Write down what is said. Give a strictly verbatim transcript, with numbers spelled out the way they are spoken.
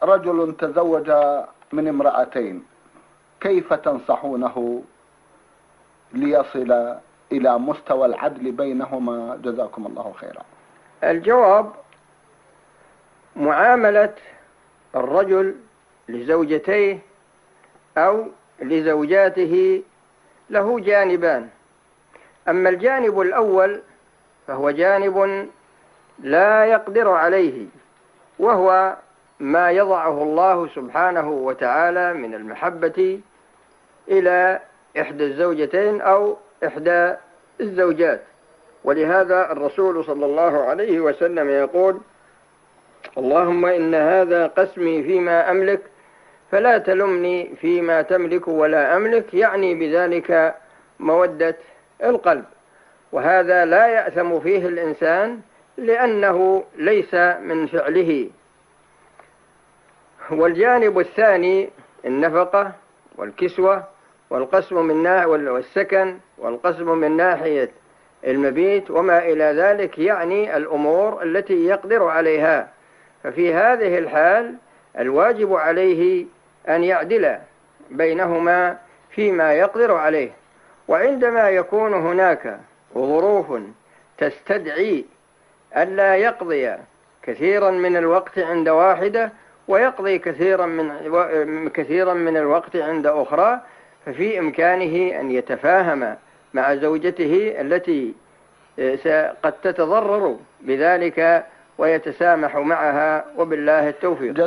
رجل تزوج من امرأتين، كيف تنصحونه ليصل إلى مستوى العدل بينهما؟ جزاكم الله خيرا. الجواب: معاملة الرجل لزوجتيه أو لزوجاته له جانبان. أما الجانب الأول فهو جانب لا يقدر عليه، وهو ما يضعه الله سبحانه وتعالى من المحبة إلى إحدى الزوجتين أو إحدى الزوجات. ولهذا الرسول صلى الله عليه وسلم يقول: اللهم إن هذا قسمي فيما أملك فلا تلمني فيما تملك ولا أملك، يعني بذلك مودة القلب. وهذا لا يأثم فيه الإنسان لأنه ليس من فعله. والجانب الثاني النفقة والكسوة والقسم من ناحية والسكن والقسم من ناحية المبيت وما إلى ذلك، يعني الأمور التي يقدر عليها. ففي هذه الحال الواجب عليه أن يعدل بينهما فيما يقدر عليه. وعندما يكون هناك ظروف تستدعي ألا يقضي كثيرا من الوقت عند واحدة ويقضي كثيرا من كثيرا من الوقت عند أخرى، ففي إمكانه أن يتفاهم مع زوجته التي قد تتضرر بذلك ويتسامح معها، وبالله التوفيق.